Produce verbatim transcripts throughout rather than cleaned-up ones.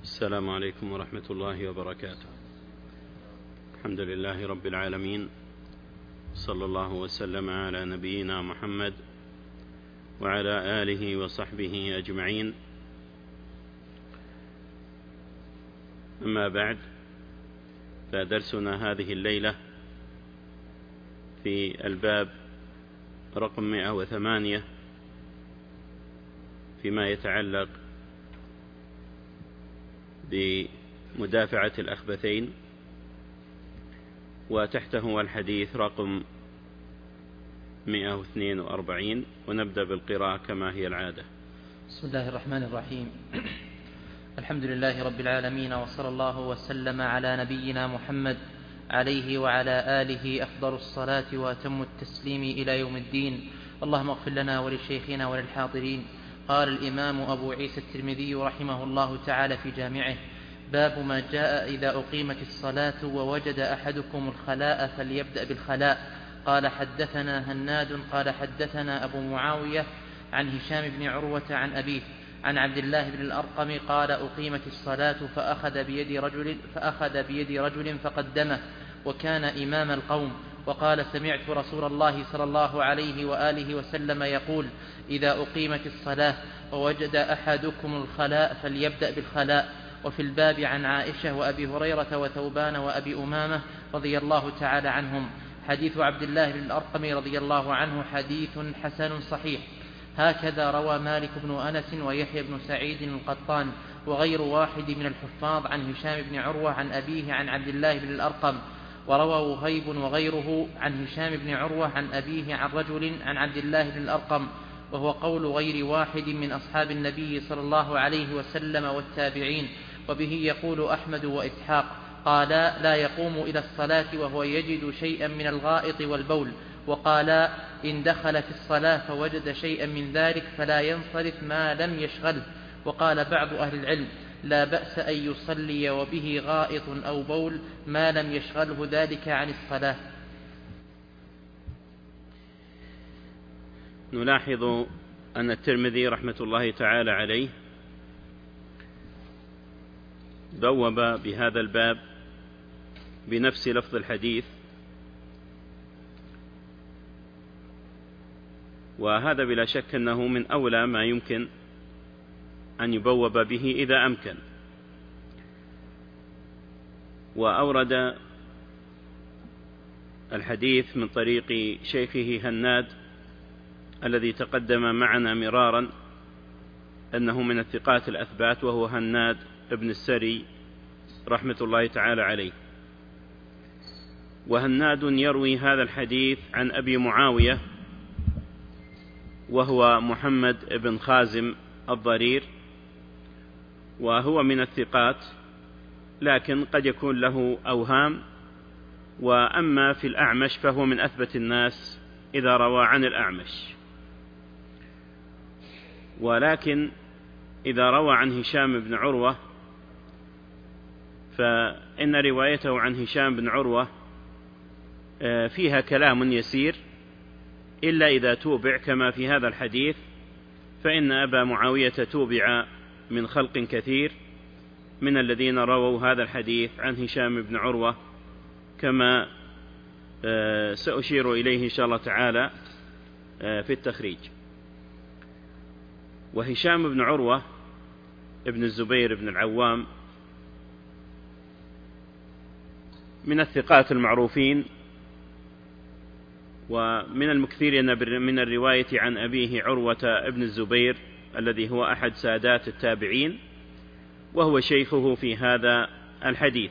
السلام عليكم ورحمة الله وبركاته. الحمد لله رب العالمين، صلى الله وسلم على نبينا محمد وعلى آله وصحبه أجمعين. أما بعد، فدرسنا هذه الليلة في الباب رقم مئة وثمانية فيما يتعلق بمدافعة الأخبثين، وتحته الحديث رقم مئة واثنين وأربعين، ونبدأ بالقراءة كما هي العادة. بسم الله الرحمن الرحيم. الحمد لله رب العالمين، وصلى الله وسلم على نبينا محمد عليه وعلى آله أفضل الصلاة وأتم التسليم إلى يوم الدين. اللهم اغفر لنا ولشيخنا وللحاضرين. قال الإمام أبو عيسى الترمذي رحمه الله تعالى في جامعه: باب ما جاء إذا أقيمت الصلاة ووجد أحدكم الخلاء فليبدأ بالخلاء. قال حدثنا هناد قال حدثنا أبو معاوية عن هشام بن عروة عن أبيه عن عبد الله بن الأرقم قال: أقيمت الصلاة فأخذ بيد رجل, فأخذ بيد رجل فقدمه، وكان إمام القوم، وقال: سمعت رسول الله صلى الله عليه وآله وسلم يقول: إذا أقيمت الصلاة ووجد أحدكم الخلاء فليبدأ بالخلاء. وفي الباب عن عائشة وأبي هريرة وثوبان وأبي أمامة رضي الله تعالى عنهم. حديث عبد الله بن الأرقم رضي الله عنه حديث حسن صحيح. هكذا روى مالك بن أنس ويحيى بن سعيد القطان وغير واحد من الحفاظ عن هشام بن عروة عن أبيه عن عبد الله بن الأرقم. وروى وهيب وغيره عن هشام بن عروة عن أبيه عن رجل عن عبد الله بن الأرقم، وهو قول غير واحد من أصحاب النبي صلى الله عليه وسلم والتابعين. وبه يقول أحمد وإسحاق. قالا: لا يقوم إلى الصلاة وهو يجد شيئا من الغائط والبول. وقالا: إن دخل في الصلاة فوجد شيئا من ذلك فلا ينصرف ما لم يشغله. وقال بعض أهل العلم: لا بأس أن يصلي وبه غائط أو بول ما لم يشغله ذلك عن الصلاة. نلاحظ أن الترمذي رحمة الله تعالى عليه بوب بهذا الباب بنفس لفظ الحديث، وهذا بلا شك أنه من أولى ما يمكن أن يبوب به إذا أمكن. وأورد الحديث من طريق شيخه هناد الذي تقدم معنا مرارا أنه من الثقات الأثبات، وهو هناد ابن السري رحمة الله تعالى عليه. وهناد يروي هذا الحديث عن أبي معاوية وهو محمد بن خازم الضرير، وهو من الثقات، لكن قد يكون له أوهام. وأما في الأعمش فهو من أثبت الناس إذا روى عن الأعمش. ولكن إذا روى عن هشام بن عروة فإن روايته عن هشام بن عروة فيها كلام يسير، إلا إذا توبع كما في هذا الحديث، فإن أبا معاوية توبع من خلق كثير من الذين رووا هذا الحديث عن هشام بن عروة، كما سأشير إليه إن شاء الله تعالى في التخريج. وهشام بن عروة ابن الزبير بن العوام من الثقات المعروفين، ومن المكثيرين من الرواية عن أبيه عروة ابن الزبير الذي هو أحد سادات التابعين، وهو شيخه في هذا الحديث.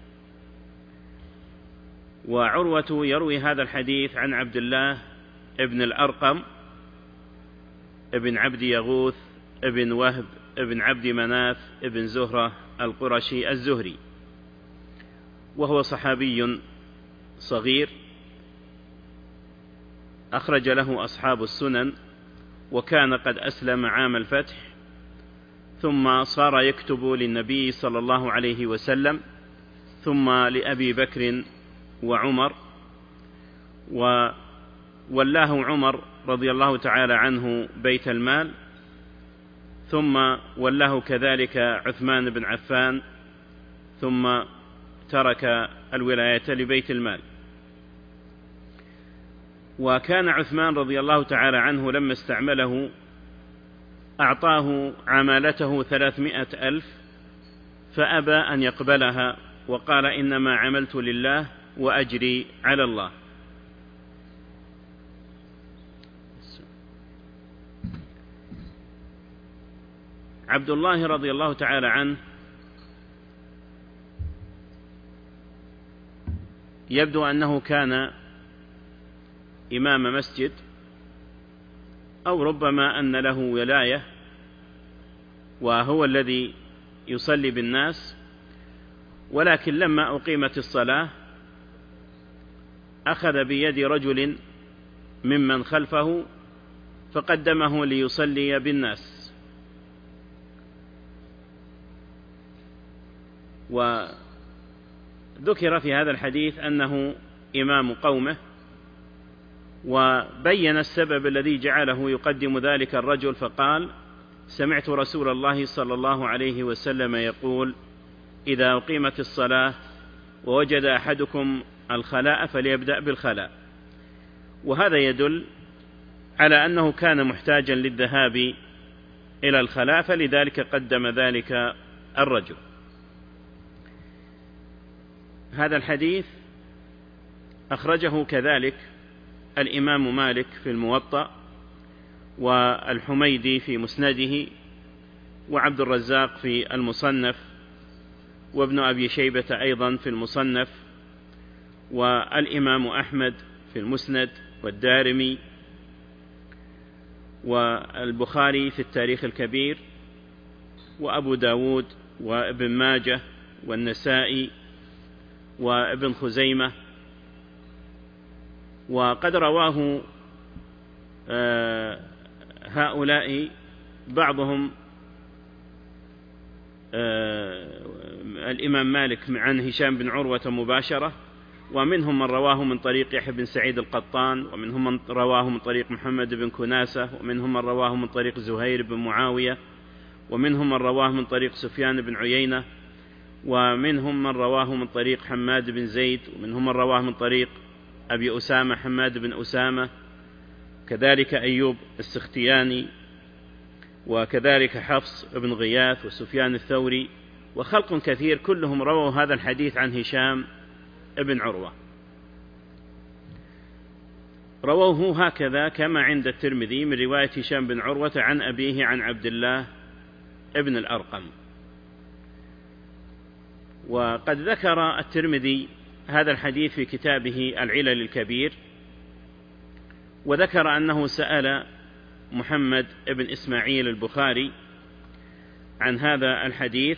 وعروة يروي هذا الحديث عن عبد الله ابن الأرقم ابن عبد يغوث ابن وهب ابن عبد مناف ابن زهرة القرشي الزهري، وهو صحابي صغير أخرج له أصحاب السنن، وكان قد أسلم عام الفتح، ثم صار يكتب للنبي صلى الله عليه وسلم، ثم لأبي بكر وعمر، وولاه عمر رضي الله تعالى عنه بيت المال، ثم ولاه كذلك عثمان بن عفان، ثم ترك الولاية لبيت المال. وكان عثمان رضي الله تعالى عنه لما استعمله أعطاه عمالته ثلاثمائة ألف، فأبى أن يقبلها وقال: إنما عملت لله وأجري على الله. عبد الله رضي الله تعالى عنه يبدو أنه كان إمام مسجد، أو ربما أن له ولاية وهو الذي يصلي بالناس، ولكن لما أقيمت الصلاة أخذ بيد رجل ممن خلفه فقدمه ليصلي بالناس. وذكر في هذا الحديث أنه إمام قومه، وبين السبب الذي جعله يقدم ذلك الرجل، فقال: سمعت رسول الله صلى الله عليه وسلم يقول: إذا أقيمت الصلاة ووجد أحدكم الخلاء فليبدأ بالخلاء. وهذا يدل على أنه كان محتاجا للذهاب إلى الخلاء، فلذلك قدم ذلك الرجل. هذا الحديث أخرجه كذلك الإمام مالك في الموطأ، والحميدي في مسنده، وعبد الرزاق في المصنف، وابن أبي شيبة أيضا في المصنف، والإمام أحمد في المسند، والدارمي، والبخاري في التاريخ الكبير، وأبو داود، وابن ماجه، والنسائي، وابن خزيمة. وقد رواه هؤلاء بعضهم الإمام مالك عن هشام بن عروة مباشرة، ومنهم من رواه من طريق يحيى بن سعيد القطان، ومنهم من رواه من طريق محمد بن كناسة، ومنهم من رواه من طريق زهير بن معاوية، ومنهم من رواه من طريق سفيان بن عيينة، ومنهم من رواه من طريق حماد بن زيد، ومنهم من رواه من طريق أبي أسامة حماد بن أسامة، كذلك أيوب السختياني، وكذلك حفص بن غياث، وسفيان الثوري، وخلق كثير كلهم رووا هذا الحديث عن هشام بن عروة. رووه هكذا كما عند الترمذي من رواية هشام بن عروة عن أبيه عن عبد الله ابن الأرقم. وقد ذكر الترمذي هذا الحديث في كتابه العلل الكبير، وذكر أنه سأل محمد بن إسماعيل البخاري عن هذا الحديث،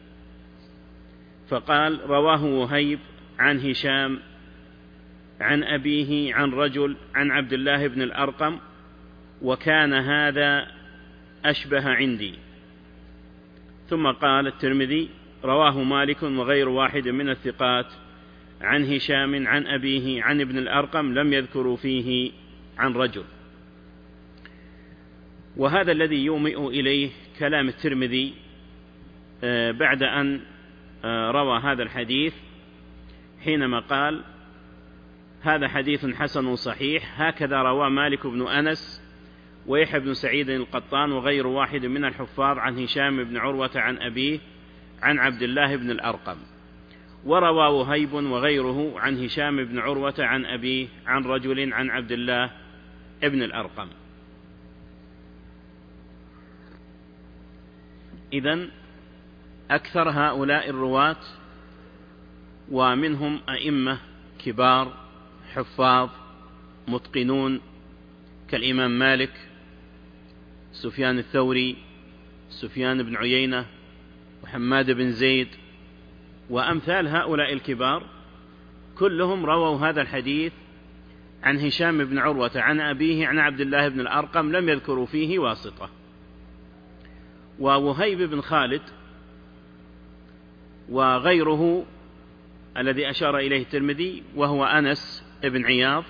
فقال: رواه وهيب عن هشام عن أبيه عن رجل عن عبد الله بن الأرقم، وكان هذا أشبه عندي. ثم قال الترمذي: رواه مالك وغير واحد من الثقات عن هشام عن أبيه عن ابن الأرقم، لم يذكروا فيه عن رجل. وهذا الذي يومئ إليه كلام الترمذي بعد أن روى هذا الحديث، حينما قال: هذا حديث حسن صحيح، هكذا روى مالك بن أنس ويحيى بن سعيد القطان وغير واحد من الحفاظ عن هشام بن عروة عن أبيه عن عبد الله بن الأرقم. وروى وهيب وغيره عن هشام بن عروة عن أبيه عن رجل عن عبد الله بن الأرقم. إذن أكثر هؤلاء الرواة ومنهم أئمة كبار حفاظ متقنون كالإمام مالك، سفيان الثوري، سفيان بن عيينة، وحماد بن زيد، وأمثال هؤلاء الكبار، كلهم رووا هذا الحديث عن هشام بن عروة عن أبيه عن عبد الله بن الأرقم، لم يذكروا فيه واسطة. ووهيب بن خالد وغيره الذي أشار إليه الترمذي وهو أنس بن عياض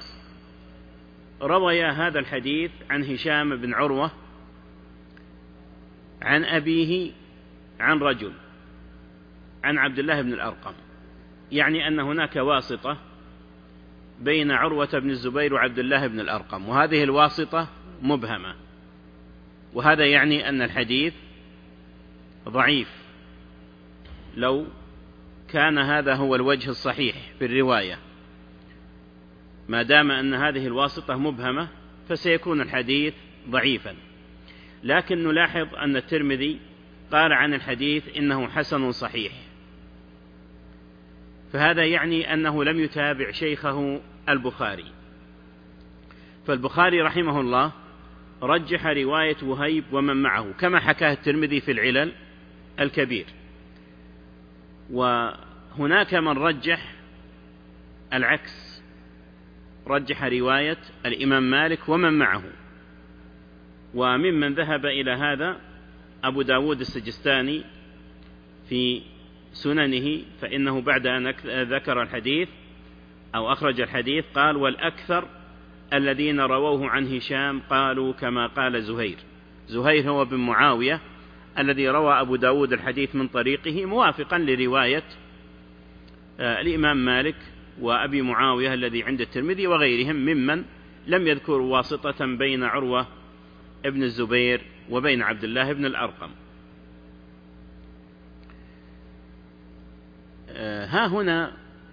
رويا هذا الحديث عن هشام بن عروة عن أبيه عن رجل عن عبد الله بن الأرقم، يعني أن هناك واسطة بين عروة بن الزبير وعبد الله بن الأرقم، وهذه الواسطة مبهمة، وهذا يعني أن الحديث ضعيف لو كان هذا هو الوجه الصحيح في الرواية. ما دام أن هذه الواسطة مبهمة فسيكون الحديث ضعيفا. لكن نلاحظ أن الترمذي قال عن الحديث إنه حسن صحيح، فهذا يعني أنه لم يتابع شيخه البخاري. فالبخاري رحمه الله رجح رواية وهيب ومن معه كما حكاه الترمذي في العلل الكبير، وهناك من رجح العكس، رجح رواية الإمام مالك ومن معه. وممن ذهب إلى هذا أبو داود السجستاني في سننه، فإنه بعد أن ذكر الحديث أو أخرج الحديث قال: والأكثر الذين رووه عن هشام قالوا كما قال زهير. زهير هو بن معاوية الذي روى أبو داود الحديث من طريقه، موافقا لرواية الإمام مالك وأبي معاوية الذي عند الترمذي وغيرهم ممن لم يذكروا واسطة بين عروة ابن الزبير وبين عبد الله بن الأرقم. ها هنا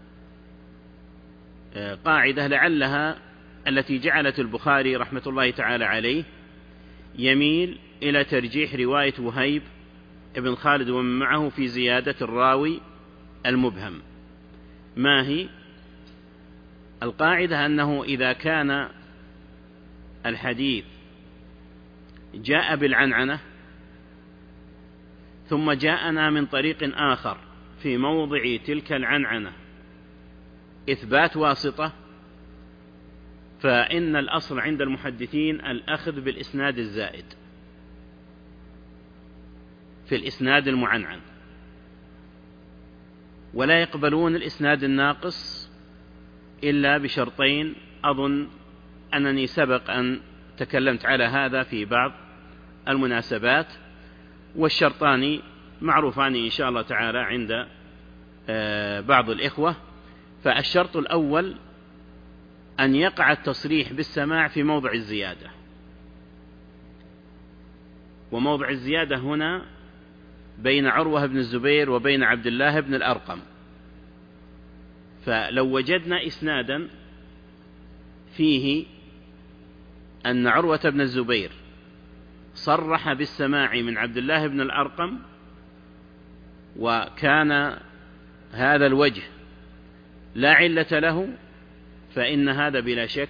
قاعدة لعلها التي جعلت البخاري رحمة الله تعالى عليه يميل إلى ترجيح رواية وهيب ابن خالد ومن معه في زيادة الراوي المبهم. ما هي القاعدة؟ أنه إذا كان الحديث جاء بالعنعنة ثم جاءنا من طريق آخر في موضع تلك العنعنة إثبات واسطة، فإن الأصل عند المحدثين الأخذ بالإسناد الزائد في الإسناد المعنعن، ولا يقبلون الإسناد الناقص إلا بشرطين، أظن أنني سبق أن تكلمت على هذا في بعض المناسبات، والشرطان معروفان إن شاء الله تعالى عند بعض الإخوة. فالشرط الأول أن يقع التصريح بالسماع في موضع الزيادة، وموضع الزيادة هنا بين عروة بن الزبير وبين عبد الله بن الأرقم. فلو وجدنا إسنادا فيه أن عروة بن الزبير صرح بالسماع من عبد الله بن الأرقم، وكان هذا الوجه لا علة له، فإن هذا بلا شك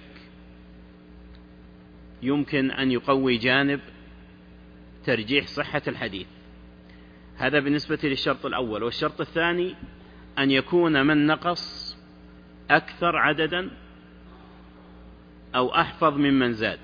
يمكن أن يقوي جانب ترجيح صحة الحديث. هذا بالنسبة للشرط الأول. والشرط الثاني أن يكون من نقص أكثر عددا أو أحفظ ممن زاد.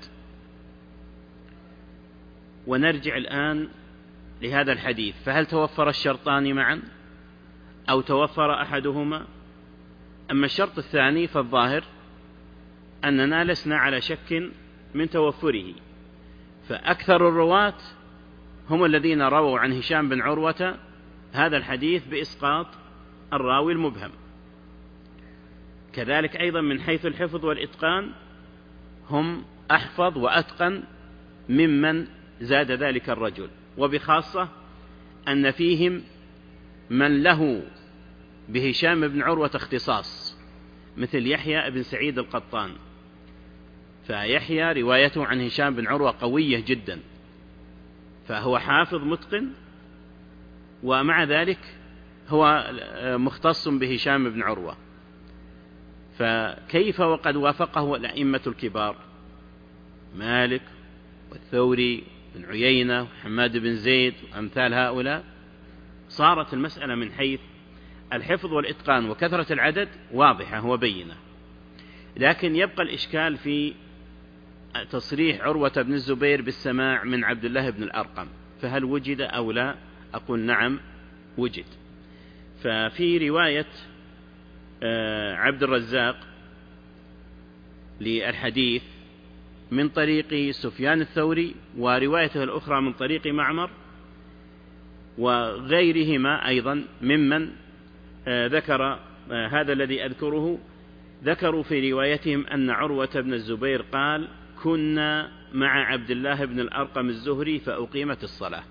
ونرجع الآن لهذا الحديث، فهل توفر الشرطان معا أو توفر أحدهما؟ أما الشرط الثاني فالظاهر أننا لسنا على شك من توفره، فأكثر الرواة هم الذين رووا عن هشام بن عروة هذا الحديث بإسقاط الراوي المبهم. كذلك أيضا من حيث الحفظ والإتقان هم أحفظ وأتقن ممن زاد ذلك الرجل، وبخاصة أن فيهم من له بهشام بن عروة اختصاص مثل يحيى بن سعيد القطان، فيحيى روايته عن هشام بن عروة قوية جدا، فهو حافظ متقن، ومع ذلك هو مختص بهشام بن عروة، فكيف وقد وافقه الأئمة الكبار مالك والثوري بن عيينة وحماد بن زيد وأمثال هؤلاء؟ صارت المسألة من حيث الحفظ والإتقان وكثرة العدد واضحة وبينة. لكن يبقى الإشكال في تصريح عروة بن الزبير بالسماع من عبد الله بن الأرقم، فهل وجد أو لا؟ أقول نعم وجد. ففي رواية عبد الرزاق للحديث من طريق سفيان الثوري، وروايته الأخرى من طريق معمر، وغيرهما أيضا ممن ذكر هذا الذي أذكره، ذكروا في روايتهم أن عروة بن الزبير قال: كنا مع عبد الله بن الأرقم الزهري فأقيمت الصلاة.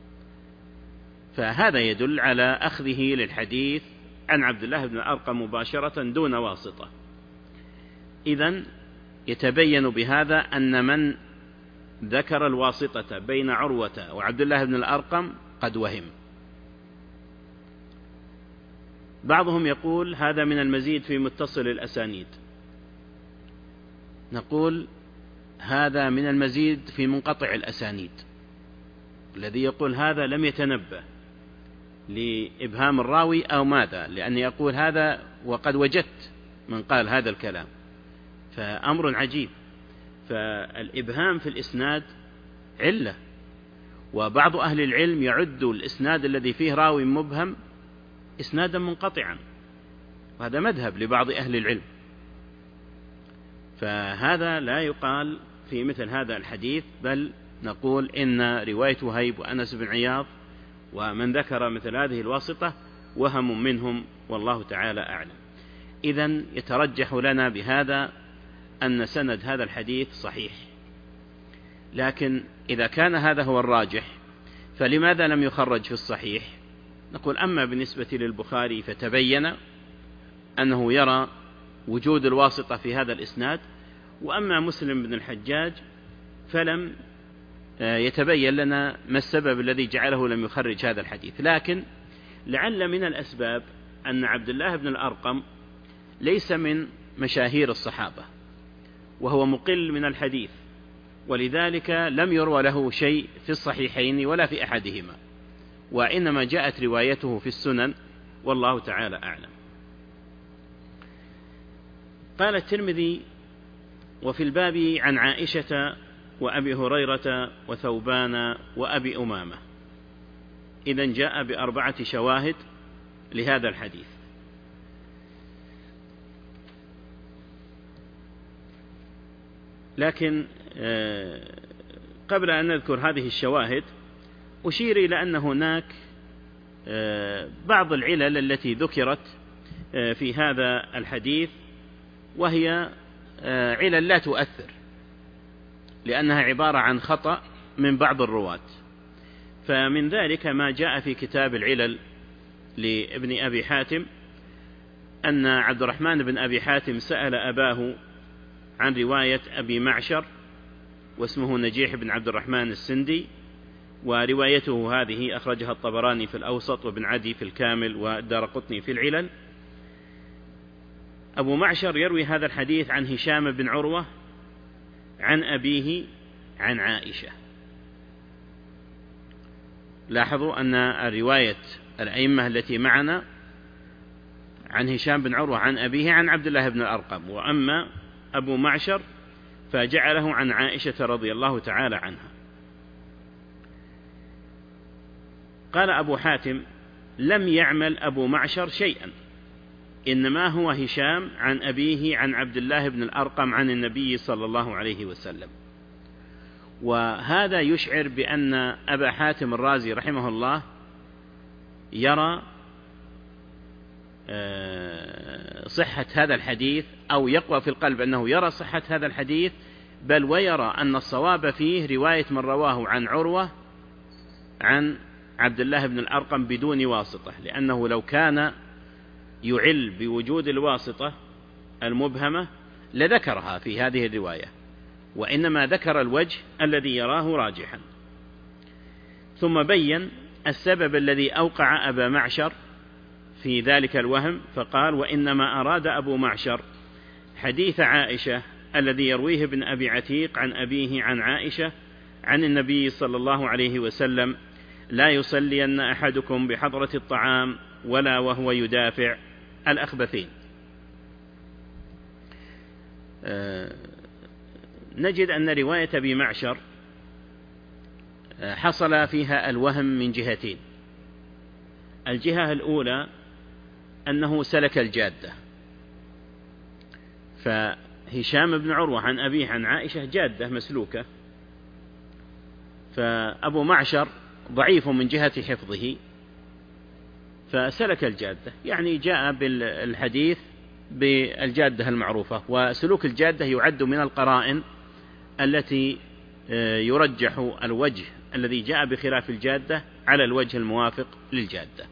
فهذا يدل على أخذه للحديث عن عبد الله بن الأرقم مباشرة دون واسطة. إذن يتبين بهذا أن من ذكر الواسطة بين عروة وعبد الله بن الأرقم قد وهم. بعضهم يقول هذا من المزيد في متصل الأسانيد، نقول هذا من المزيد في منقطع الأسانيد. الذي يقول هذا لم يتنبه لإبهام الراوي أو ماذا، لأن يقول هذا وقد وجدت من قال هذا الكلام، فأمر عجيب. فالإبهام في الإسناد علة، وبعض أهل العلم يعد الإسناد الذي فيه راوي مبهم إسنادا منقطعا، وهذا مذهب لبعض أهل العلم. فهذا لا يقال في مثل هذا الحديث، بل نقول إن رواية وهيب وأنس بن عياض ومن ذكر مثل هذه الواسطة وهم منهم، والله تعالى أعلم. إذن يترجح لنا بهذا أن سند هذا الحديث صحيح. لكن إذا كان هذا هو الراجح فلماذا لم يخرج في الصحيح؟ نقول أما بالنسبة للبخاري فتبين أنه يرى وجود الواسطة في هذا الإسناد، وأما مسلم بن الحجاج فلم يتبين لنا ما السبب الذي جعله لم يخرج هذا الحديث. لكن لعل من الأسباب أن عبد الله بن الأرقم ليس من مشاهير الصحابة، وهو مقل من الحديث، ولذلك لم يروى له شيء في الصحيحين ولا في أحدهما، وإنما جاءت روايته في السنن، والله تعالى أعلم. قال الترمذي: وفي الباب عن عائشة وأبي هريرة وثوبان وأبي أمامة. إذن جاء بأربعة شواهد لهذا الحديث. لكن قبل أن نذكر هذه الشواهد أشير إلى أن هناك بعض العلل التي ذكرت في هذا الحديث، وهي علل لا تؤثر، لأنها عبارة عن خطأ من بعض الرواة. فمن ذلك ما جاء في كتاب العلل لابن أبي حاتم أن عبد الرحمن بن أبي حاتم سأل أباه عن رواية أبي معشر، واسمه نجيح بن عبد الرحمن السندي، وروايته هذه أخرجها الطبراني في الأوسط وابن عدي في الكامل والدارقطني في العلل. أبو معشر يروي هذا الحديث عن هشام بن عروة عن أبيه عن عائشة. لاحظوا أن الرواية الأئمة التي معنا عن هشام بن عروة عن أبيه عن عبد الله بن الأرقم، وأما أبو معشر فجعله عن عائشة رضي الله تعالى عنها. قال أبو حاتم: لم يعمل أبو معشر شيئا، إنما هو هشام عن أبيه عن عبد الله بن الأرقم عن النبي صلى الله عليه وسلم. وهذا يشعر بأن أبا حاتم الرازي رحمه الله يرى صحة هذا الحديث، أو يقوى في القلب أنه يرى صحة هذا الحديث، بل ويرى أن الصواب فيه رواية من رواه عن عروة عن عبد الله بن الأرقم بدون واسطة، لأنه لو كان يعل بوجود الواسطة المبهمة لذكرها في هذه الرواية، وإنما ذكر الوجه الذي يراه راجحا. ثم بين السبب الذي أوقع أبا معشر في ذلك الوهم، فقال: وإنما أراد أبو معشر حديث عائشة الذي يرويه ابن أبي عتيق عن أبيه عن عائشة عن النبي صلى الله عليه وسلم: لا يصلين أحدكم بحضرة الطعام ولا وهو يدافع الأخبثين. أه نجد أن رواية أبي معشر حصل فيها الوهم من جهتين. الجهة الأولى أنه سلك الجادة، فهشام بن عروة عن أبيه عن عائشة جادة مسلوكة، فأبو معشر ضعيف من جهة حفظه، فسلك الجادة، يعني جاء بالحديث بالجادة المعروفة، وسلوك الجادة يعد من القرائن التي يرجح الوجه الذي جاء بخلاف الجادة على الوجه الموافق للجادة.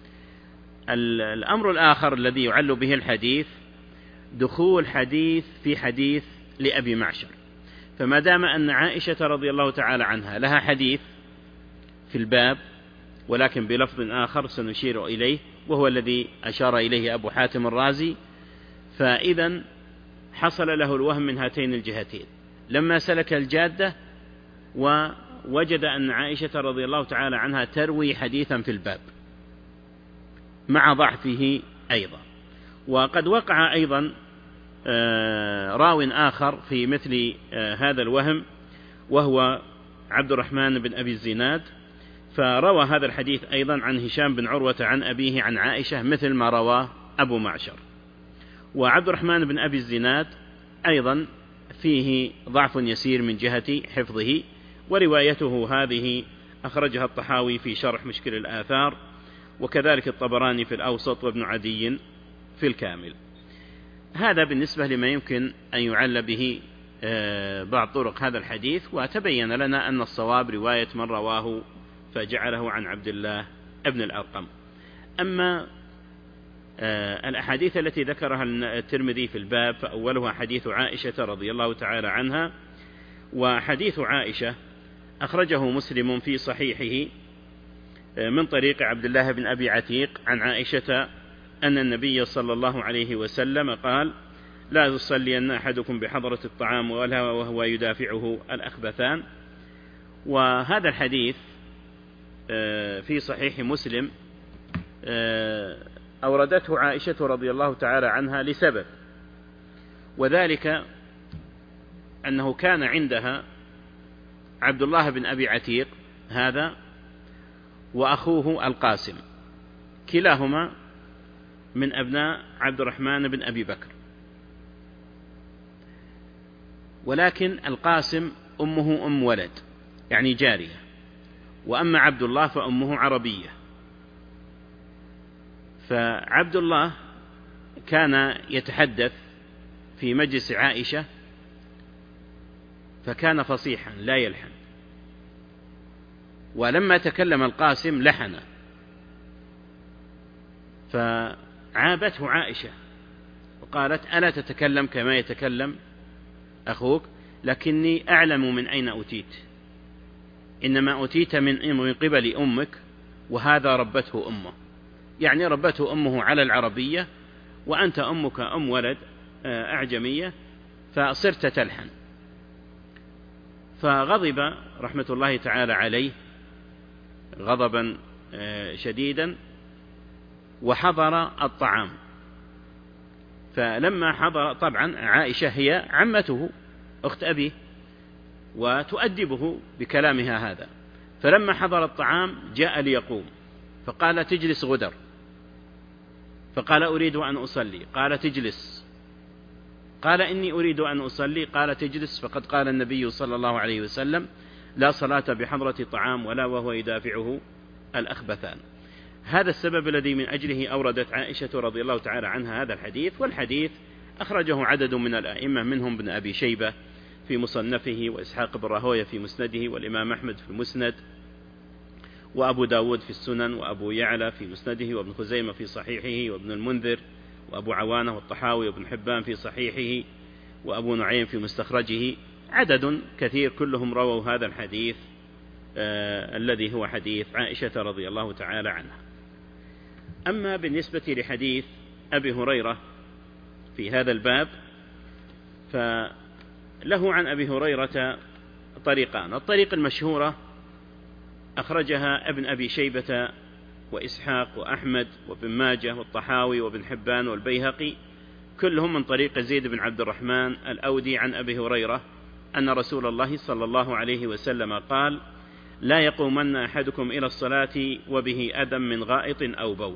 الأمر الآخر الذي يعل به الحديث دخول حديث في حديث لأبي معشر، فما دام أن عائشة رضي الله تعالى عنها لها حديث في الباب ولكن بلفظ آخر سنشير إليه وهو الذي أشار إليه أبو حاتم الرازي، فإذا حصل له الوهم من هاتين الجهتين، لما سلك الجادة ووجد أن عائشة رضي الله تعالى عنها تروي حديثا في الباب مع ضعفه أيضا. وقد وقع أيضا راو آخر في مثل هذا الوهم وهو عبد الرحمن بن أبي الزناد، فروى هذا الحديث أيضا عن هشام بن عروة عن أبيه عن عائشة مثل ما رواه أبو معشر. وعبد الرحمن بن أبي الزناد أيضا فيه ضعف يسير من جهة حفظه، وروايته هذه أخرجها الطحاوي في شرح مشكل الآثار، وكذلك الطبراني في الأوسط وابن عدي في الكامل. هذا بالنسبة لما يمكن أن يعل به بعض طرق هذا الحديث، وتبين لنا أن الصواب رواية من رواه فجعله عن عبد الله ابن الأرقم. أما الأحاديث التي ذكرها الترمذي في الباب فأولها حديث عائشة رضي الله تعالى عنها، وحديث عائشة أخرجه مسلم في صحيحه من طريق عبد الله بن أبي عتيق عن عائشة أن النبي صلى الله عليه وسلم قال: لا يصلين أحدكم بحضرة الطعام وهو يدافعه الأخبثان. وهذا الحديث في صحيح مسلم أوردته عائشة رضي الله تعالى عنها لسبب، وذلك أنه كان عندها عبد الله بن أبي عتيق هذا وأخوه القاسم، كلاهما من أبناء عبد الرحمن بن أبي بكر، ولكن القاسم أمه أم ولد يعني جارية، وأما عبد الله فأمه عربية. فعبد الله كان يتحدث في مجلس عائشة فكان فصيحا لا يلحن، ولما تكلم القاسم لحن، فعابته عائشة وقالت: ألا تتكلم كما يتكلم أخوك؟ لكني أعلم من أين أتيت، إنما أتيت من قبل أمك، وهذا ربته أمه، يعني ربته أمه على العربية وأنت أمك أم ولد أعجمية فصرت تلحن. فغضب رحمة الله تعالى عليه غضبا شديدا وحضر الطعام. فلما حضر، طبعا عائشة هي عمته أخت أبيه وتؤدبه بكلامها هذا، فلما حضر الطعام جاء ليقوم فقال: تجلس غدر، فقال: أريد أن أصلي، قال: تجلس، قال: إني أريد أن أصلي، قال: تجلس، فقد قال النبي صلى الله عليه وسلم: لا صلاة بحضرة طعام ولا وهو يدافعه الأخبثان. هذا السبب الذي من أجله أوردت عائشة رضي الله تعالى عنها هذا الحديث، والحديث أخرجه عدد من الأئمة منهم ابن أبي شيبة في مصنفه، وإسحاق بن راهويه في مسنده، والإمام أحمد في المسند، وأبو داود في السنن، وأبو يعلى في مسنده، وابن خزيمة في صحيحه، وابن المنذر، وأبو عوانة والطحاوي، وابن حبان في صحيحه، وأبو نعيم في مستخرجه. عدد كثير كلهم رووا هذا الحديث آه الذي هو حديث عائشة رضي الله تعالى عنها. أما بالنسبة لحديث أبي هريرة في هذا الباب فله عن أبي هريرة طريقان. الطريق المشهورة أخرجها ابن أبي شيبة وإسحاق وأحمد وابن ماجه والطحاوي وابن حبان والبيهقي، كلهم من طريق زيد بن عبد الرحمن الأودي عن أبي هريرة أن رسول الله صلى الله عليه وسلم قال: لا يقومن أحدكم إلى الصلاة وبه أذى من غائط أو بول.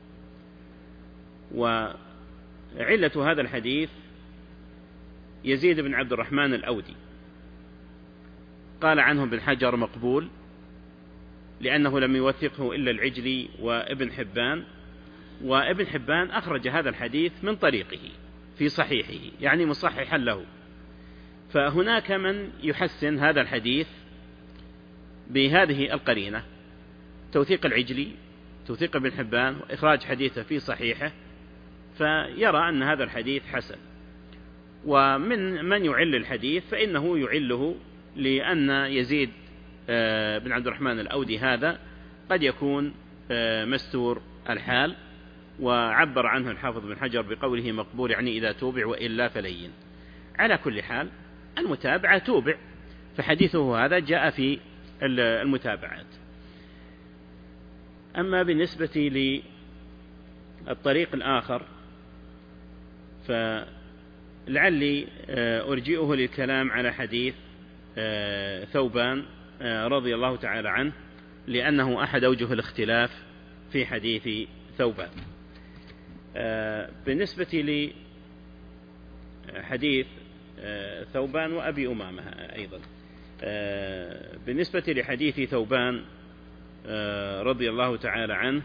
وعلة هذا الحديث يزيد بن عبد الرحمن الأودي قال عنه ابن حجر مقبول، لأنه لم يوثقه إلا العجلي وابن حبان، وابن حبان أخرج هذا الحديث من طريقه في صحيحه، يعني مصححا له. فهناك من يحسن هذا الحديث بهذه القرينة، توثيق العجلي، توثيق ابن حبان، وإخراج حديثه في صحيحه، فيرى أن هذا الحديث حسن. ومن من يعل الحديث فإنه يعله لأن يزيد بن عبد الرحمن الأودي هذا قد يكون مستور الحال، وعبر عنه الحافظ بن حجر بقوله مقبول، يعني إذا توبع وإلا فلين. على كل حال المتابعة توبع، فحديثه هذا جاء في المتابعات. أما بالنسبة للطريق الآخر فلعلي أرجئه للكلام على حديث ثوبان رضي الله تعالى عنه، لأنه أحد أوجه الاختلاف في حديث ثوبان. بالنسبة لحديث ثوبان وأبي أمامة أيضا، بالنسبة لحديث ثوبان رضي الله تعالى عنه،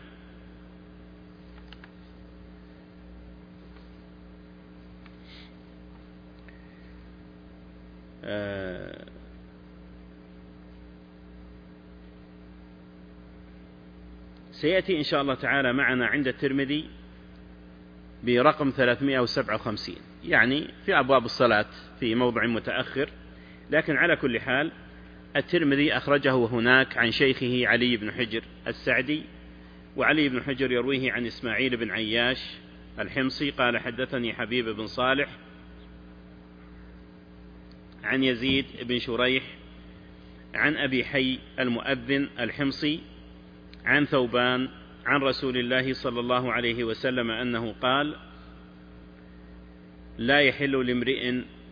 سيأتي إن شاء الله تعالى معنا عند الترمذي برقم ثلاثمائة وسبعة وخمسين، يعني في أبواب الصلاة في موضع متأخر. لكن على كل حال الترمذي أخرجه هناك عن شيخه علي بن حجر السعدي، وعلي بن حجر يرويه عن إسماعيل بن عياش الحمصي قال حدثني حبيب بن صالح عن يزيد بن شريح عن أبي حي المؤذن الحمصي عن ثوبان عن رسول الله صلى الله عليه وسلم أنه قال: لا يحل لامرئ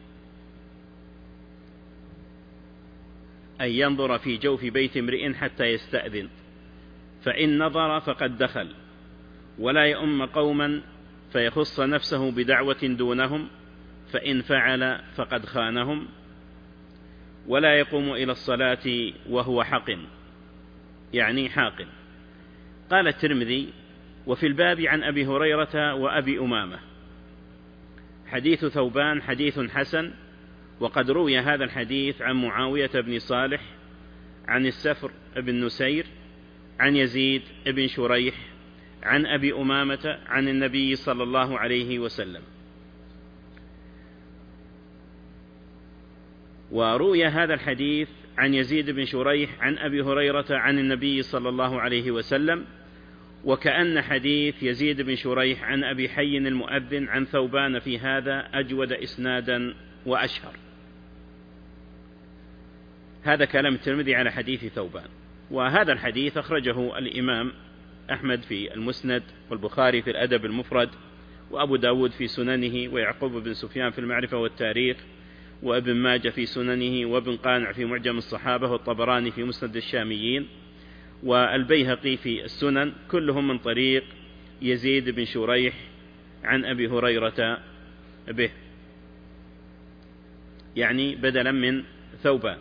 أن ينظر في جوف بيت امرئ حتى يستأذن، فإن نظر فقد دخل، ولا يؤم قوما فيخص نفسه بدعوة دونهم، فإن فعل فقد خانهم، ولا يقوم إلى الصلاة وهو حق، يعني حاق. قال الترمذي: وفي الباب عن أبي هريرة وأبي أمامة. حديث ثوبان حديث حسن، وقد روي هذا الحديث عن معاوية بن صالح عن السفر بن نسير عن يزيد بن شريح عن أبي أمامة عن النبي صلى الله عليه وسلم. وروي هذا الحديث عن يزيد بن شريح عن أبي هريرة عن النبي صلى الله عليه وسلم، وكأن حديث يزيد بن شريح عن أبي حي المؤذن عن ثوبان في هذا أجود إسنادا وأشهر. هذا كلام الترمذي على حديث ثوبان. وهذا الحديث أخرجه الإمام أحمد في المسند، والبخاري في الأدب المفرد، وأبو داود في سننه، ويعقوب بن سفيان في المعرفة والتاريخ، وابن ماجه في سننه، وابن قانع في معجم الصحابة، والطبراني في مسند الشاميين، والبيهقي في السنن، كلهم من طريق يزيد بن شريح عن أبي هريرة به، يعني بدلا من ثوبان.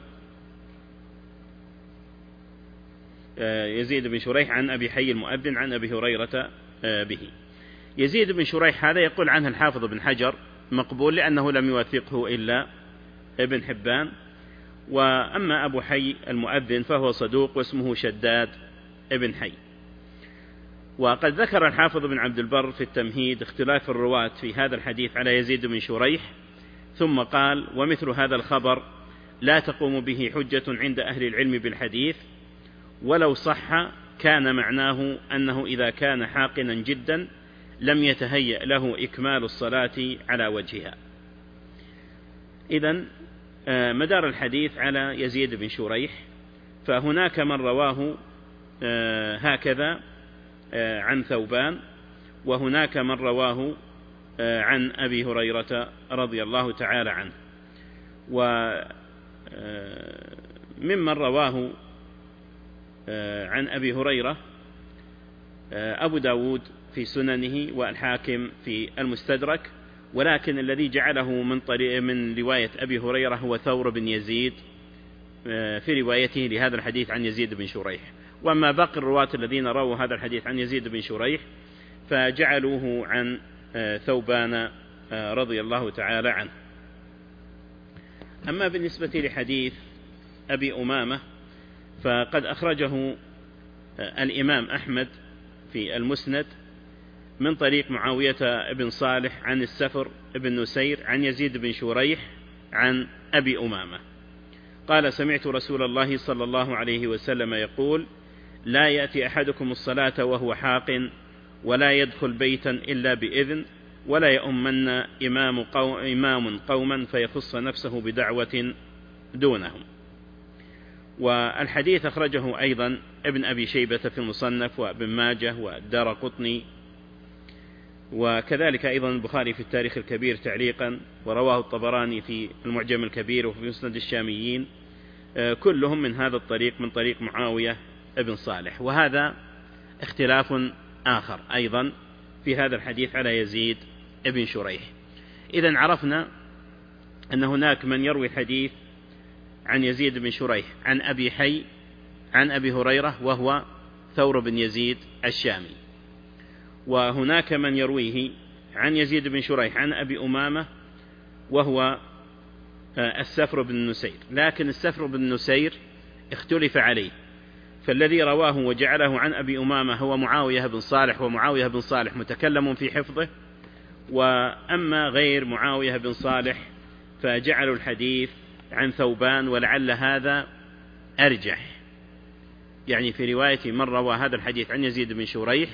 يزيد بن شريح عن أبي حي المؤذن عن أبي هريرة به. يزيد بن شريح هذا يقول عنه الحافظ بن حجر مقبول، لأنه لم يوثقه إلا ابن حبان. وأما أبو حي المؤذن فهو صدوق، واسمه شداد ابن حي. وقد ذكر الحافظ بن عبد البر في التمهيد اختلاف الرواة في هذا الحديث على يزيد بن شريح، ثم قال: ومثل هذا الخبر لا تقوم به حجة عند أهل العلم بالحديث، ولو صح كان معناه أنه إذا كان حاقنا جدا لم يتهيأ له إكمال الصلاة على وجهها. إذن مدار الحديث على يزيد بن شريح، فهناك من رواه هكذا عن ثوبان، وهناك من رواه عن أبي هريرة رضي الله تعالى عنه. وممن رواه عن أبي هريرة أبو داود في سننه، والحاكم في المستدرك، ولكن الذي جعله من طريق من رواية أبي هريرة هو ثور بن يزيد في روايته لهذا الحديث عن يزيد بن شريح، وأما باقي الرواة الذين رووا هذا الحديث عن يزيد بن شريح فجعلوه عن ثوبان رضي الله تعالى عنه. أما بالنسبة لحديث أبي أمامة فقد أخرجه الإمام أحمد في المسند من طريق معاوية بن صالح عن السفر بن نسير عن يزيد بن شريح عن أبي أمامة قال: سمعت رسول الله صلى الله عليه وسلم يقول: لا يأتي أحدكم الصلاة وهو حاق، ولا يدخل بيتا إلا بإذن، ولا يؤمن إمام, قوم إمام قوما فيخص نفسه بدعوة دونهم. والحديث أخرجه أيضا ابن أبي شيبة في المصنف، وابن ماجه، والدارقطني، وكذلك أيضا البخاري في التاريخ الكبير تعليقا، ورواه الطبراني في المعجم الكبير وفي مسند الشاميين، كلهم من هذا الطريق، من طريق معاوية ابن صالح. وهذا اختلاف آخر أيضا في هذا الحديث على يزيد ابن شريح. إذن عرفنا أن هناك من يروي الحديث عن يزيد بن شريح عن أبي حي عن أبي هريرة وهو ثور بن يزيد الشامي، وهناك من يرويه عن يزيد بن شريح عن أبي أمامة وهو السفر بن نسير، لكن السفر بن نسير اختلف عليه، فالذي رواه وجعله عن أبي أمامة هو معاوية بن صالح، ومعاوية بن صالح متكلم في حفظه، وأما غير معاوية بن صالح فجعلوا الحديث عن ثوبان، ولعل هذا أرجح، يعني في رواية من روى هذا الحديث عن يزيد بن شريح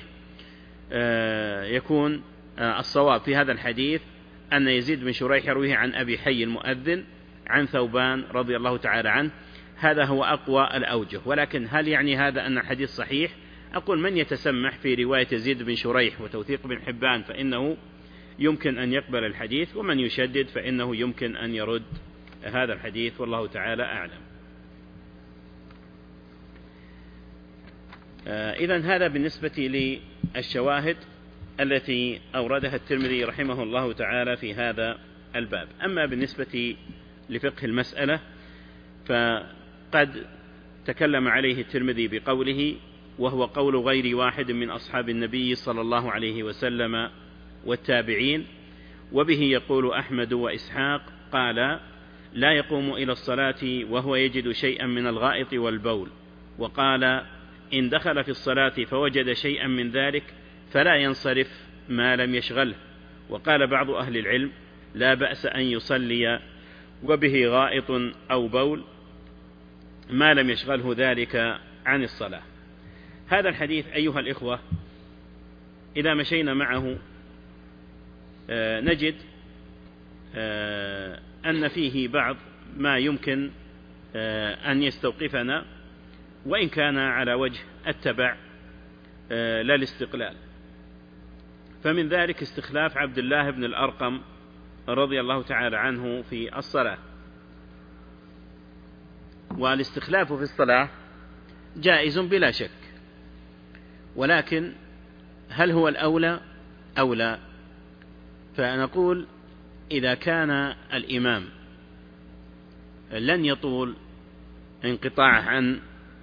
يكون الصواب في هذا الحديث أن يزيد بن شريح يرويه عن أبي حي المؤذن عن ثوبان رضي الله تعالى عنه. هذا هو أقوى الأوجه، ولكن هل يعني هذا أن الحديث صحيح؟ أقول من يتسمح في رواية يزيد بن شريح وتوثيق بن حبان فإنه يمكن أن يقبل الحديث، ومن يشدد فإنه يمكن أن يرد هذا الحديث، والله تعالى أعلم. إذن هذا بالنسبة للشواهد التي أوردها الترمذي رحمه الله تعالى في هذا الباب. أما بالنسبة لفقه المسألة فقد تكلم عليه الترمذي بقوله: وهو قول غير واحد من أصحاب النبي صلى الله عليه وسلم والتابعين، وبه يقول أحمد وإسحاق قال: لا يقوم إلى الصلاة وهو يجد شيئا من الغائط والبول. وقال: إن دخل في الصلاة فوجد شيئا من ذلك فلا ينصرف ما لم يشغله. وقال بعض أهل العلم: لا بأس أن يصلي وبه غائط أو بول ما لم يشغله ذلك عن الصلاة. هذا الحديث أيها الإخوة إذا مشينا معه آه نجد آه أن فيه بعض ما يمكن آه أن يستوقفنا، وإن كان على وجه التبع آه لا الاستقلال. فمن ذلك استخلاف عبد الله بن الأرقم رضي الله تعالى عنه في الصلاة. والاستخلاف في الصلاة جائز بلا شك، ولكن هل هو الأولى أو لا؟ فنقول إذا كان الإمام لن يطول انقطاعه عن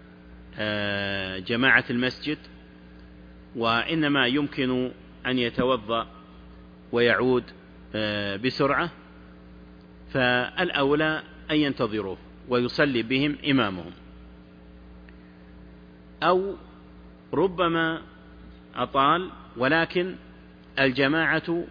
جماعة المسجد، وإنما يمكن أن يتوضأ ويعود بسرعة، فالأولى أن ينتظروه ويصلي بهم إمامهم. أو ربما أطال ولكن الجماعة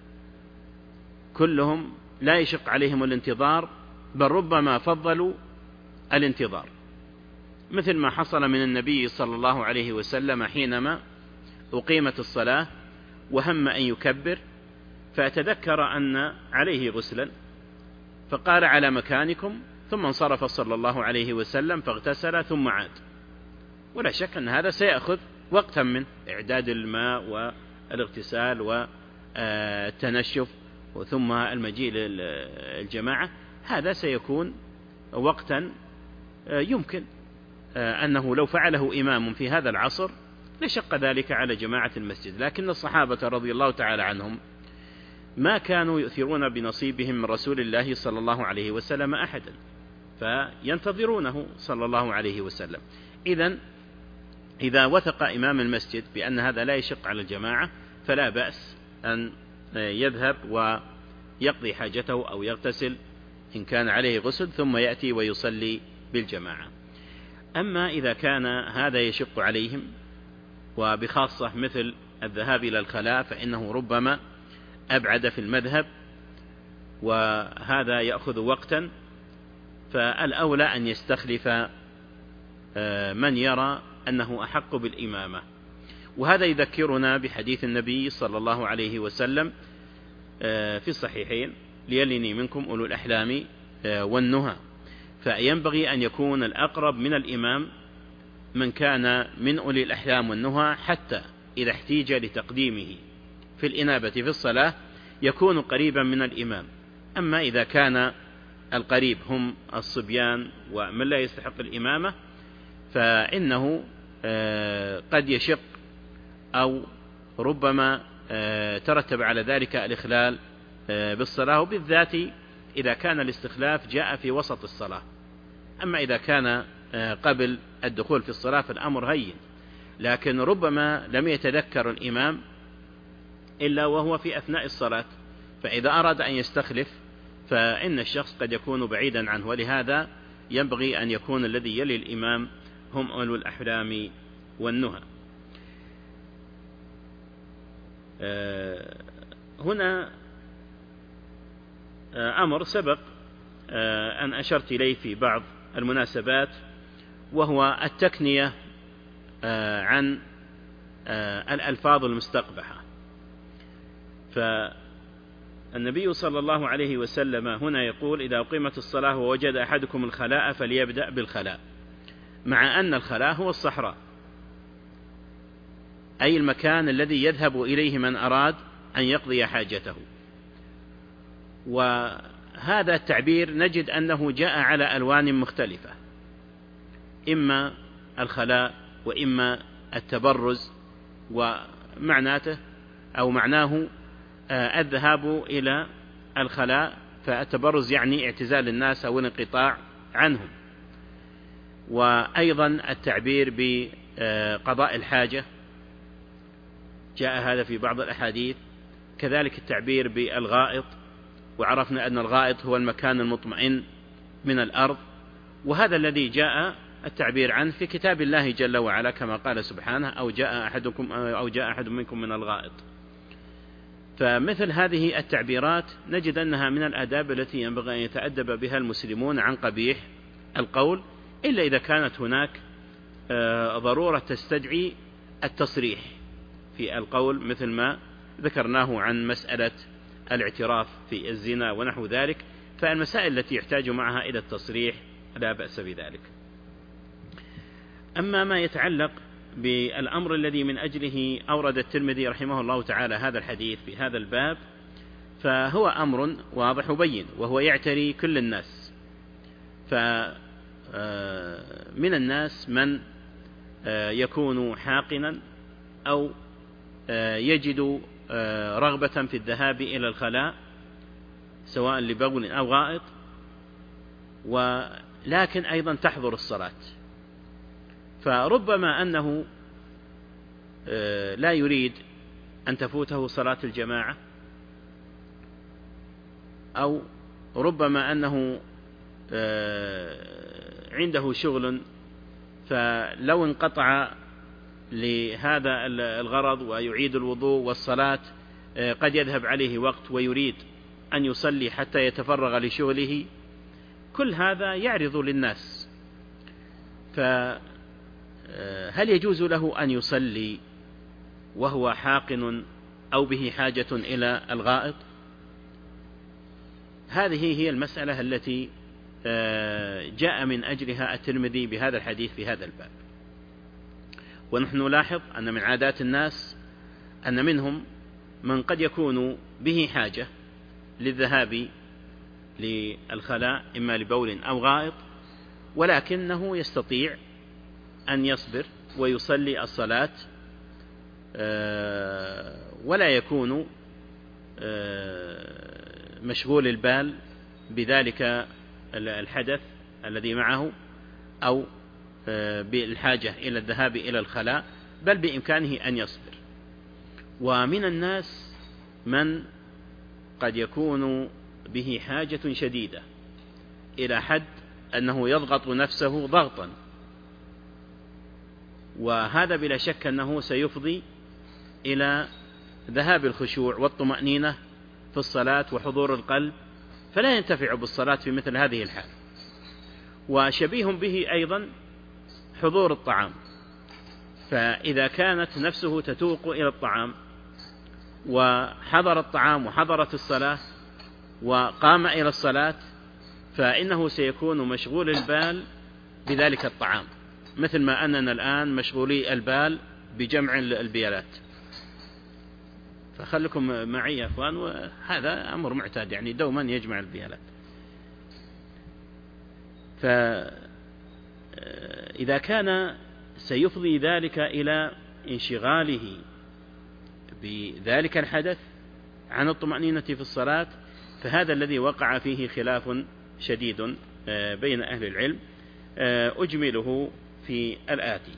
كلهم لا يشق عليهم الانتظار، بل ربما فضلوا الانتظار، مثل ما حصل من النبي صلى الله عليه وسلم حينما أقيمت الصلاة وهم أن يكبر، فتذكر أن عليه غسلا فقال: على مكانكم، ثم انصرف صلى الله عليه وسلم فاغتسل ثم عاد. ولا شك أن هذا سيأخذ وقتا من إعداد الماء والاغتسال والتنشف ثم المجيء للجماعة، هذا سيكون وقتا يمكن أنه لو فعله إمام في هذا العصر لشق ذلك على جماعة المسجد. لكن الصحابة رضي الله تعالى عنهم ما كانوا يؤثرون بنصيبهم من رسول الله صلى الله عليه وسلم أحدا، فينتظرونه صلى الله عليه وسلم. إذن إذا وثق إمام المسجد بأن هذا لا يشق على الجماعة فلا بأس أن يذهب ويقضي حاجته أو يغتسل إن كان عليه غسل ثم يأتي ويصلي بالجماعة. أما إذا كان هذا يشق عليهم وبخاصة مثل الذهاب إلى الخلاء فإنه ربما أبعد في المذهب وهذا يأخذ وقتا، فالأولى أن يستخلف من يرى أنه أحق بالإمامة. وهذا يذكرنا بحديث النبي صلى الله عليه وسلم في الصحيحين: ليلني منكم أولو الأحلام والنهى. فينبغي أن يكون الأقرب من الإمام من كان من أولي الأحلام والنهى، حتى إذا احتيج لتقديمه في الإنابة في الصلاة يكون قريبا من الإمام. أما إذا كان القريب هم الصبيان ومن لا يستحق الإمامة فإنه قد يشق أو ربما ترتب على ذلك الإخلال بالصلاة، وبالذات إذا كان الاستخلاف جاء في وسط الصلاة. أما إذا كان قبل الدخول في الصلاة فالأمر هين، لكن ربما لم يتذكر الإمام إلا وهو في أثناء الصلاة، فإذا أراد أن يستخلف فإن الشخص قد يكون بعيدا عنه، ولهذا ينبغي أن يكون الذي يلي الإمام هم أولو الأحلام والنهى. هنا أمر سبق أن أشرت إليه في بعض المناسبات، وهو التكنية عن الألفاظ المستقبحة. فالنبي صلى الله عليه وسلم هنا يقول: إذا أقيمت الصلاة ووجد أحدكم الخلاء فليبدأ بالخلاء، مع أن الخلاء هو الصحراء، أي المكان الذي يذهب إليه من أراد أن يقضي حاجته. وهذا التعبير نجد أنه جاء على ألوان مختلفة، إما الخلاء وإما التبرز، ومعناته أو معناه الذهاب إلى الخلاء، فالتبرز يعني اعتزال الناس أو الانقطاع عنهم. وأيضا التعبير بقضاء الحاجة جاء هذا في بعض الأحاديث، كذلك التعبير بالغائط، وعرفنا أن الغائط هو المكان المطمئن من الأرض، وهذا الذي جاء التعبير عنه في كتاب الله جل وعلا كما قال سبحانه: أو جاء أحدكم أو جاء أحد منكم من الغائط. فمثل هذه التعبيرات نجد أنها من الآداب التي ينبغي أن يتأدب بها المسلمون عن قبيح القول، إلا إذا كانت هناك ضرورة تستدعي التصريح في القول، مثل ما ذكرناه عن مسألة الاعتراف في الزنا ونحو ذلك. فالمسائل التي يحتاج معها إلى التصريح لا بأس بذلك. أما ما يتعلق بالأمر الذي من أجله أورد الترمذي رحمه الله تعالى هذا الحديث في هذا الباب، فهو أمر واضح وبين، وهو يعتري كل الناس. فمن الناس من يكون حاقنا أو يجد رغبة في الذهاب إلى الخلاء سواء لبول أو غائط، ولكن أيضا تحضر الصلاة، فربما أنه لا يريد أن تفوته صلاة الجماعة، أو ربما أنه عنده شغل، فلو انقطع لهذا الغرض ويعيد الوضوء والصلاة قد يذهب عليه وقت ويريد أن يصلي حتى يتفرغ لشغله. كل هذا يعرض للناس، فهل يجوز له أن يصلي وهو حاقن أو به حاجة إلى الغائط؟ هذه هي المسألة التي جاء من أجلها الترمذي بهذا الحديث في هذا الباب. ونحن نلاحظ أن من عادات الناس أن منهم من قد يكون به حاجة للذهاب للخلاء إما لبول أو غائط، ولكنه يستطيع أن يصبر ويصلي الصلاة ولا يكون مشغول البال بذلك الحدث الذي معه أو بالحاجة إلى الذهاب إلى الخلاء، بل بإمكانه أن يصبر. ومن الناس من قد يكون به حاجة شديدة إلى حد أنه يضغط نفسه ضغطا، وهذا بلا شك أنه سيفضي إلى ذهاب الخشوع والطمأنينة في الصلاة وحضور القلب، فلا ينتفع بالصلاة في مثل هذه الحال. وشبيه به أيضا حضور الطعام، فإذا كانت نفسه تتوق إلى الطعام وحضر الطعام وحضرت الصلاة وقام إلى الصلاة، فإنه سيكون مشغول البال بذلك الطعام، مثل ما أننا الآن مشغولي البال بجمع البيالات. فخلكم معي يا أخوان، وهذا أمر معتاد، يعني دوما يجمع البيالات. فإذا كان سيفضي ذلك إلى انشغاله بذلك الحدث عن الطمأنينة في الصلاة، فهذا الذي وقع فيه خلاف شديد بين أهل العلم، أجمله في الآتي.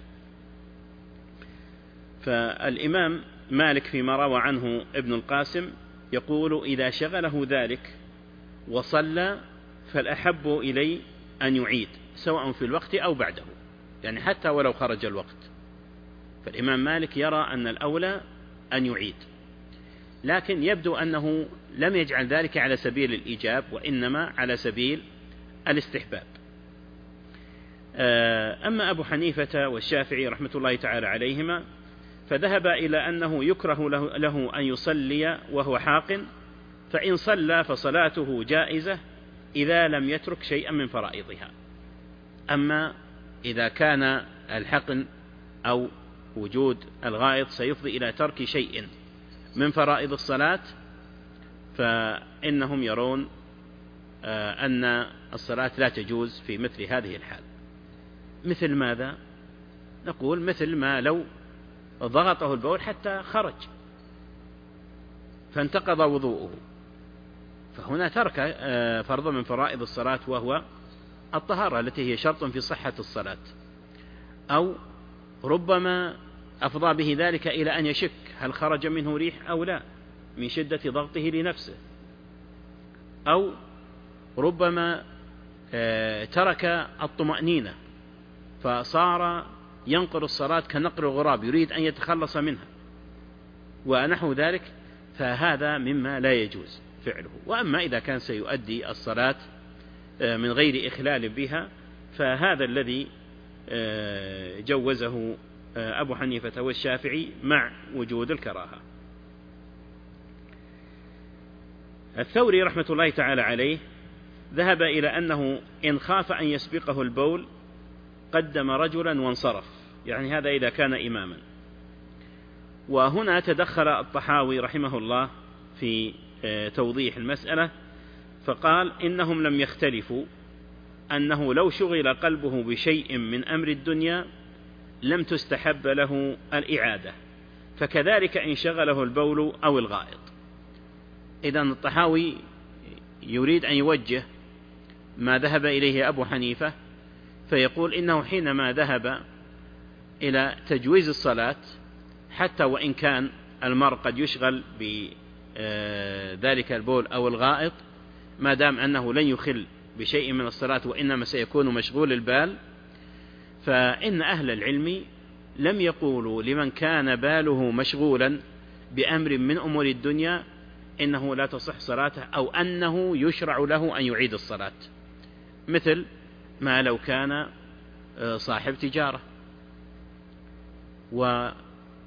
فالإمام مالك فيما روى عنه ابن القاسم يقول: إذا شغله ذلك وصلى فالأحب إلي أن يعيد، سواء في الوقت أو بعده، يعني حتى ولو خرج الوقت. فالإمام مالك يرى أن الأولى أن يعيد، لكن يبدو أنه لم يجعل ذلك على سبيل الإيجاب، وإنما على سبيل الاستحباب. أما أبو حنيفة والشافعي رحمة الله تعالى عليهما فذهب إلى أنه يكره له, له أن يصلي وهو حاق، فإن صلى فصلاته جائزة إذا لم يترك شيئا من فرائضها. أما إذا كان الحقن أو وجود الغائط سيفضي إلى ترك شيء من فرائض الصلاة، فإنهم يرون أن الصلاة لا تجوز في مثل هذه الحال. مثل ماذا؟ نقول مثل ما لو ضغطه البول حتى خرج فانتقض وضوءه، فهنا ترك فرض من فرائض الصلاة وهو الطهارة التي هي شرط في صحة الصلاة. أو ربما أفضى به ذلك إلى أن يشك هل خرج منه ريح أو لا من شدة ضغطه لنفسه. أو ربما ترك الطمأنينة فصار ينقر الصلاة كنقر الغراب، يريد أن يتخلص منها ونحو ذلك، فهذا مما لا يجوز فعله. وأما إذا كان سيؤدي الصلاة من غير إخلال بها، فهذا الذي جوزه أبو حنيفة والشافعي مع وجود الكراهة. الثوري رحمة الله تعالى عليه ذهب إلى أنه إن خاف أن يسبقه البول قدم رجلا وانصرف، يعني هذا إذا كان إماما. وهنا تدخل الطحاوي رحمه الله في توضيح المسألة، فقال: إنهم لم يختلفوا أنه لو شغل قلبه بشيء من أمر الدنيا لم تستحب له الإعادة، فكذلك إن شغله البول أو الغائط. إذن الطحاوي يريد أن يوجه ما ذهب إليه أبو حنيفة، فيقول إنه حينما ذهب إلى تجويز الصلاة حتى وإن كان المرء قد يشغل بذلك البول أو الغائط، ما دام أنه لن يخل بشيء من الصلاة وإنما سيكون مشغول البال، فإن أهل العلم لم يقولوا لمن كان باله مشغولا بأمر من أمور الدنيا إنه لا تصح صلاته، أو أنه يشرع له أن يعيد الصلاة، مثل ما لو كان صاحب تجارة وخاف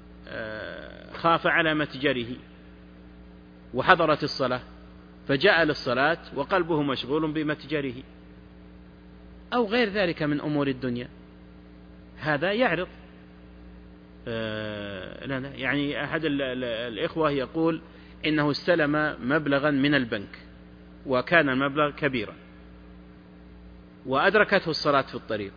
على متجره وحضرت الصلاة فجاء للصلاة وقلبه مشغول بمتجره أو غير ذلك من أمور الدنيا، هذا يعرض. يعني أحد الإخوة يقول إنه استلم مبلغا من البنك وكان المبلغ كبيرا، وأدركته الصلاة في الطريق،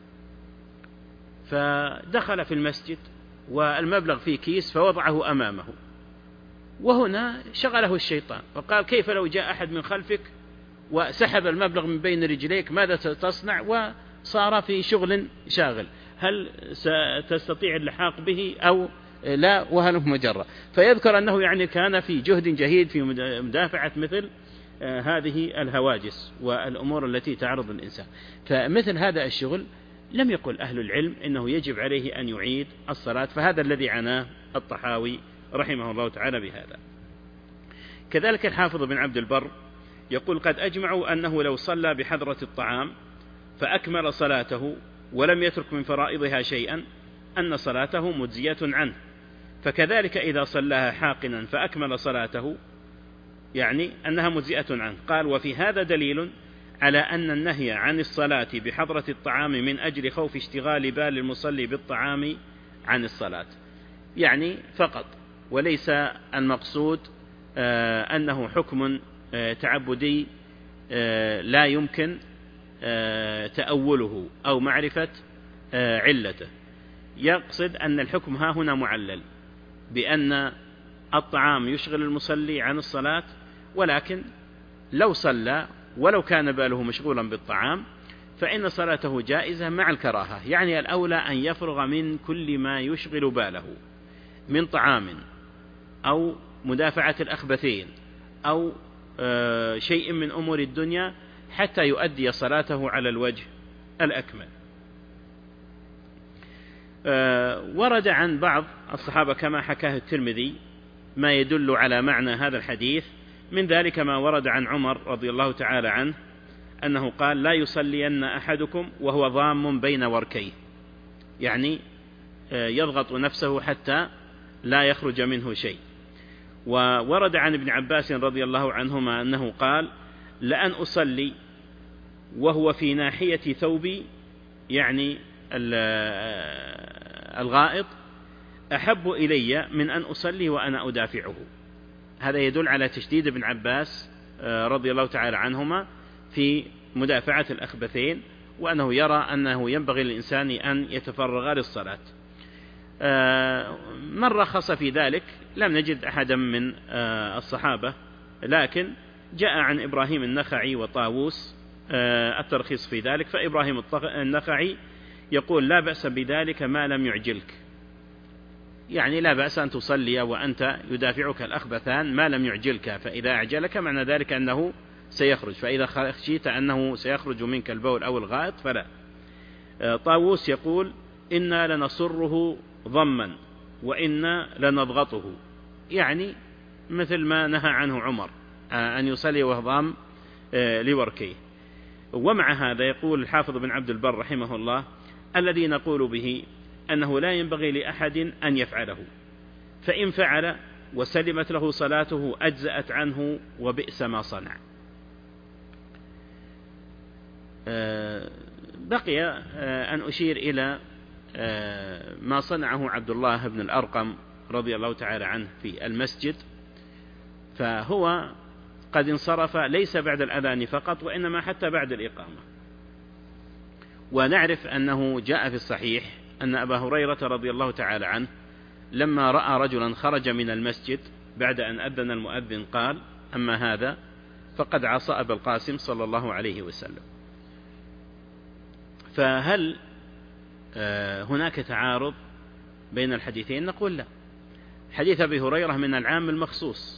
فدخل في المسجد والمبلغ في كيس فوضعه أمامه، وهنا شغله الشيطان وقال: كيف لو جاء أحد من خلفك وسحب المبلغ من بين رجليك، ماذا تصنع؟ صار في شغل شاغل، هل ستستطيع اللحاق به أو لا؟ وهل مجرى. فيذكر أنه يعني كان في جهد جهيد في مدافعة مثل هذه الهواجس والأمور التي تعرض الإنسان. فمثل هذا الشغل لم يقل أهل العلم إنه يجب عليه أن يعيد الصلاة، فهذا الذي عناه الطحاوي رحمه الله تعالى بهذا. كذلك الحافظ بن عبد البر يقول قد أجمعوا أنه لو صلى بحضرة الطعام فأكمل صلاته ولم يترك من فرائضها شيئا أن صلاته مجزية عنه، فكذلك إذا صلاها حاقنا فأكمل صلاته يعني أنها مجزئة عنه. قال وفي هذا دليل على أن النهي عن الصلاة بحضرة الطعام من أجل خوف اشتغال بال المصلي بالطعام عن الصلاة، يعني فقط، وليس المقصود أنه حكم تعبدي لا يمكن تأوله أو معرفة علته. يقصد أن الحكم ها هنا معلل بأن الطعام يشغل المصلي عن الصلاة، ولكن لو صلى ولو كان باله مشغولا بالطعام فإن صلاته جائزة مع الكراهة، يعني الأولى أن يفرغ من كل ما يشغل باله من طعام أو مدافعة الأخبثين أو شيء من أمور الدنيا حتى يؤدي صلاته على الوجه الأكمل. ورد عن بعض الصحابة كما حكاه الترمذي ما يدل على معنى هذا الحديث، من ذلك ما ورد عن عمر رضي الله تعالى عنه أنه قال لا يصلين أحدكم وهو ضام بين وركيه، يعني يضغط نفسه حتى لا يخرج منه شيء. وورد عن ابن عباس رضي الله عنهما أنه قال لأن أصلي وهو في ناحية ثوبي، يعني الغائط، أحب إلي من أن أصلي وأنا أدافعه. هذا يدل على تشديد ابن عباس رضي الله تعالى عنهما في مدافعة الأخبثين، وأنه يرى أنه ينبغي للإنسان أن يتفرغ للصلاة. من رخص في ذلك لم نجد أحدا من الصحابة، لكن جاء عن إبراهيم النخعي وطاووس الترخيص في ذلك. فإبراهيم النخعي يقول لا بأس بذلك ما لم يعجلك، يعني لا بأس أن تصلي وأنت يدافعك الأخبثان ما لم يعجلك، فإذا أعجلك معنى ذلك أنه سيخرج، فإذا خشيت أنه سيخرج منك البول أو الغائط فلا. طاووس يقول إنا لنصره ضما وإنا لنضغطه، يعني مثل ما نهى عنه عمر أن يصلي وهو ضام لوركيه. ومع هذا يقول الحافظ بن عبد البر رحمه الله الذي نقول به أنه لا ينبغي لأحد أن يفعله، فإن فعل وسلمت له صلاته أجزأت عنه وبئس ما صنع. بقي أن أشير إلى ما صنعه عبد الله بن الأرقم رضي الله تعالى عنه في المسجد، فهو قد انصرف ليس بعد الأذان فقط وإنما حتى بعد الإقامة. ونعرف أنه جاء في الصحيح أن أبا هريرة رضي الله تعالى عنه لما رأى رجلا خرج من المسجد بعد أن أذن المؤذن قال أما هذا فقد عصى أبا القاسم صلى الله عليه وسلم. فهل هناك تعارض بين الحديثين؟ نقول لا، حديث أبي هريرة من العام المخصوص،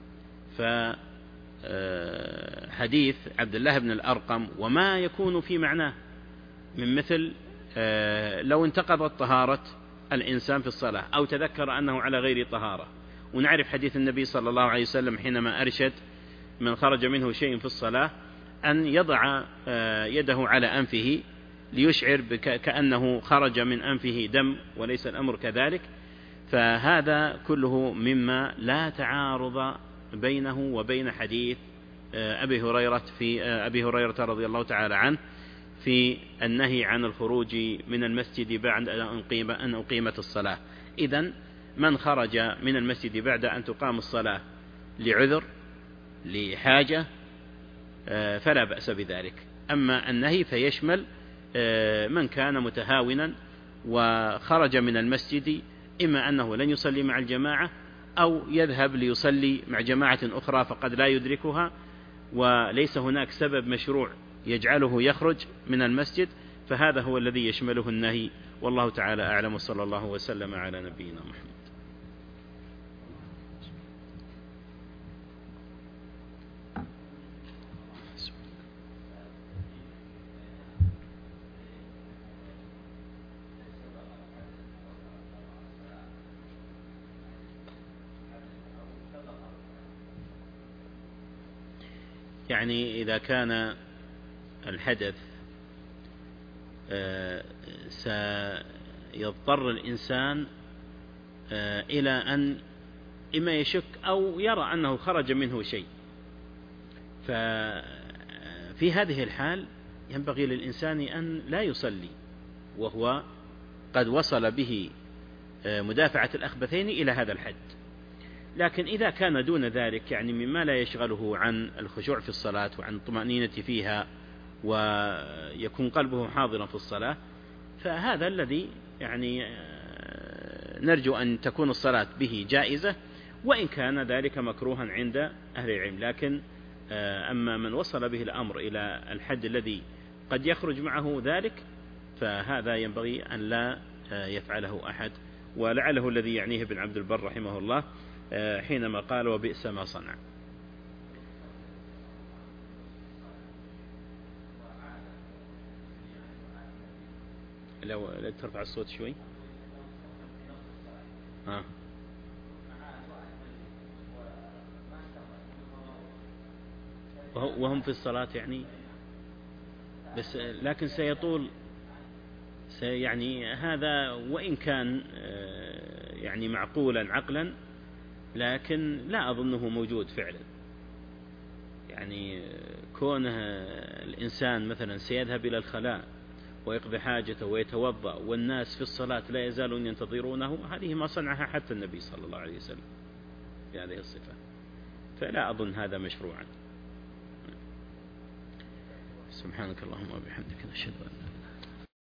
فحديث عبد الله بن الأرقم وما يكون في معناه من مثل لو انتقضت طهارة الإنسان في الصلاة أو تذكر أنه على غير طهارة. ونعرف حديث النبي صلى الله عليه وسلم حينما أرشد من خرج منه شيء في الصلاة أن يضع يده على أنفه ليشعر كأنه خرج من أنفه دم وليس الأمر كذلك. فهذا كله مما لا تعارض بينه وبين حديث أبي هريرة في أبي هريرة رضي الله تعالى عنه في النهي عن الخروج من المسجد بعد أن أقيمت الصلاة. إذن من خرج من المسجد بعد أن تقام الصلاة لعذر لحاجة فلا بأس بذلك. أما النهي فيشمل من كان متهاونا وخرج من المسجد إما أنه لن يصلي مع الجماعة أو يذهب ليصلي مع جماعة أخرى فقد لا يدركها وليس هناك سبب مشروع يجعله يخرج من المسجد، فهذا هو الذي يشمله النهي، والله تعالى أعلم، وصلى الله وسلم على نبينا محمد. يعني إذا كان الحدث سيضطر الإنسان إلى أن إما يشك أو يرى أنه خرج منه شيء، ففي هذه الحال ينبغي للإنسان أن لا يصلي وهو قد وصل به مدافعة الأخبثين إلى هذا الحد. لكن إذا كان دون ذلك، يعني مما لا يشغله عن الخشوع في الصلاة وعن الطمأنينة فيها ويكون قلبه حاضرا في الصلاة، فهذا الذي يعني نرجو أن تكون الصلاة به جائزة، وإن كان ذلك مكروها عند أهل العلم. لكن أما من وصل به الأمر إلى الحد الذي قد يخرج معه ذلك، فهذا ينبغي أن لا يفعله أحد. ولعله الذي يعنيه ابن عبد البر رحمه الله حينما قال وبئس ما صنع. لو ترفع الصوت شوي. آه. وهم في الصلاة يعني، بس لكن سيطول يعني هذا، وإن كان يعني معقولا عقلا، لكن لا أظنه موجود فعلا. يعني كونه الإنسان مثلا سيذهب إلى الخلاء ويقضي حاجته ويتوضأ والناس في الصلاة لا يزالون ينتظرونه، هذه ما صنعها حتى النبي صلى الله عليه وسلم بهذه الصفة، فلا أظن هذا مشروعا. سبحانك اللهم وبحمدك، نشهد أن لا إله إلا أنت.